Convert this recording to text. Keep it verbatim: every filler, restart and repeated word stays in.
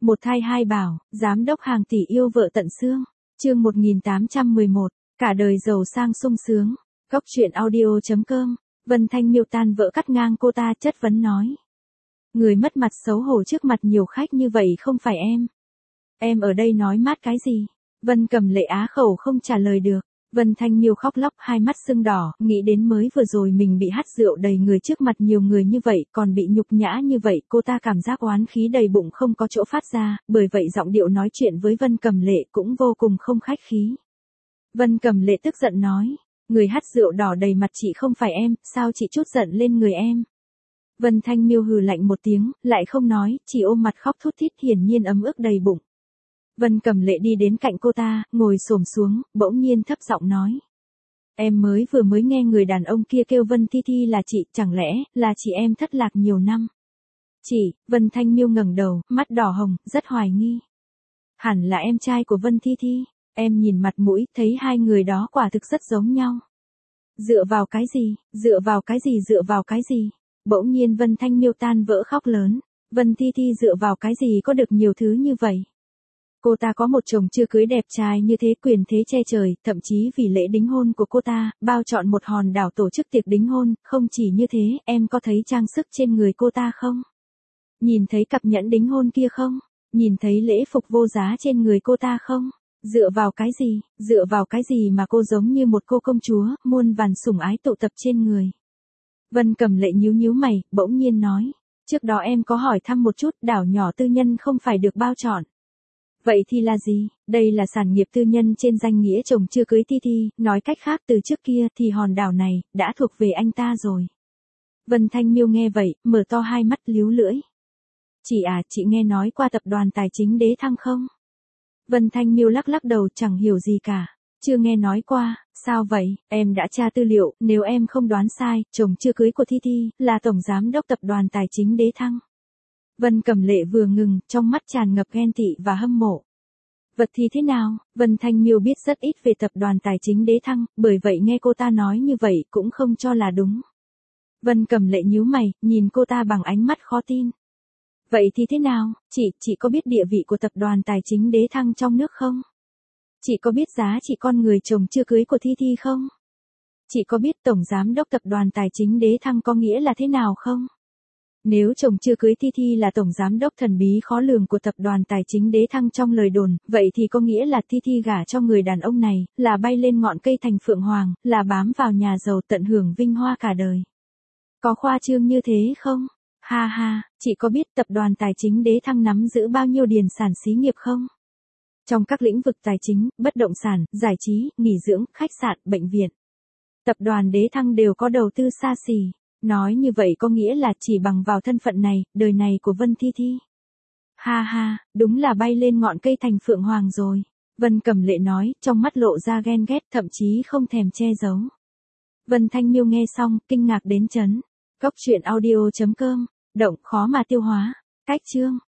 Một thai hai bảo, giám đốc hàng tỷ yêu vợ tận xương. Chương một nghìn tám trăm mười một, cả đời giàu sang sung sướng. Góc truyện audio.com. Vân Thanh Miêu tan vỡ cắt ngang cô ta, chất vấn nói. Người mất mặt xấu hổ trước mặt nhiều khách như vậy không phải em. Em ở đây nói mát cái gì? Vân Cầm Lệ á khẩu không trả lời được. Vân Thanh Miêu khóc lóc, hai mắt sưng đỏ, nghĩ đến mới vừa rồi mình bị hắt rượu đầy người trước mặt nhiều người như vậy, còn bị nhục nhã như vậy, cô ta cảm giác oán khí đầy bụng không có chỗ phát ra, bởi vậy giọng điệu nói chuyện với Vân Cầm Lệ cũng vô cùng không khách khí. Vân Cầm Lệ tức giận nói, người hắt rượu đỏ đầy mặt chị không phải em, sao chị trút giận lên người em? Vân Thanh Miêu hừ lạnh một tiếng, lại không nói, chỉ ôm mặt khóc thút thít, hiển nhiên ấm ức đầy bụng. Vân Cầm Lệ đi đến cạnh cô ta, ngồi xổm xuống, bỗng nhiên thấp giọng nói. Em mới vừa mới nghe người đàn ông kia kêu Vân Thi Thi là chị, chẳng lẽ là chị em thất lạc nhiều năm? Chị, Vân Thanh Miêu ngẩng đầu, mắt đỏ hồng, rất hoài nghi. Hẳn là em trai của Vân Thi Thi, em nhìn mặt mũi, thấy hai người đó quả thực rất giống nhau. Dựa vào cái gì, dựa vào cái gì dựa vào cái gì? Bỗng nhiên Vân Thanh Miêu tan vỡ khóc lớn. Vân Thi Thi dựa vào cái gì có được nhiều thứ như vậy? Cô ta có một chồng chưa cưới đẹp trai như thế, quyền thế che trời, thậm chí vì lễ đính hôn của cô ta, bao chọn một hòn đảo tổ chức tiệc đính hôn, không chỉ như thế, em có thấy trang sức trên người cô ta không? Nhìn thấy cặp nhẫn đính hôn kia không? Nhìn thấy lễ phục vô giá trên người cô ta không? Dựa vào cái gì, dựa vào cái gì mà cô giống như một cô công chúa, muôn vàn sủng ái tụ tập trên người? Vân Cầm Lệ nhíu nhíu mày, bỗng nhiên nói, trước đó em có hỏi thăm một chút, đảo nhỏ tư nhân không phải được bao chọn. Vậy thì là gì? Đây là sản nghiệp tư nhân trên danh nghĩa chồng chưa cưới Thi Thi, nói cách khác từ trước kia thì hòn đảo này đã thuộc về anh ta rồi. Vân Thanh Miêu nghe vậy, mở to hai mắt líu lưỡi. Chị à, chị nghe nói qua tập đoàn tài chính Đế Thăng không? Vân Thanh Miêu lắc lắc đầu, chẳng hiểu gì cả. Chưa nghe nói qua, sao vậy? Em đã tra tư liệu, nếu em không đoán sai, chồng chưa cưới của Thi Thi là tổng giám đốc tập đoàn tài chính Đế Thăng. Vân Cầm Lệ vừa ngừng, trong mắt tràn ngập ghen tị và hâm mộ. Vật thì thế nào? Vân Thanh Miêu biết rất ít về tập đoàn tài chính Đế Thăng, bởi vậy nghe cô ta nói như vậy cũng không cho là đúng. Vân Cầm Lệ nhíu mày, nhìn cô ta bằng ánh mắt khó tin. Vậy thì thế nào? Chị, chị có biết địa vị của tập đoàn tài chính Đế Thăng trong nước không? Chị có biết giá trị con người chồng chưa cưới của Thi Thi không? Chị có biết tổng giám đốc tập đoàn tài chính Đế Thăng có nghĩa là thế nào không? Nếu chồng chưa cưới Thi Thi là tổng giám đốc thần bí khó lường của tập đoàn tài chính Đế Thăng trong lời đồn, vậy thì có nghĩa là Thi Thi gả cho người đàn ông này, là bay lên ngọn cây thành phượng hoàng, là bám vào nhà giàu tận hưởng vinh hoa cả đời. Có khoa trương như thế không? Ha ha, chị có biết tập đoàn tài chính Đế Thăng nắm giữ bao nhiêu điền sản xí nghiệp không? Trong các lĩnh vực tài chính, bất động sản, giải trí, nghỉ dưỡng, khách sạn, bệnh viện. Tập đoàn Đế Thăng đều có đầu tư xa xỉ. Nói như vậy có nghĩa là chỉ bằng vào thân phận này, đời này của Vân Thi Thi. Ha ha, đúng là bay lên ngọn cây thành phượng hoàng rồi. Vân Cầm Lệ nói, trong mắt lộ ra ghen ghét, thậm chí không thèm che giấu. Vân Thanh Miêu nghe xong, kinh ngạc đến chấn. Góc truyện audio.com, động khó mà tiêu hóa. Cách chương.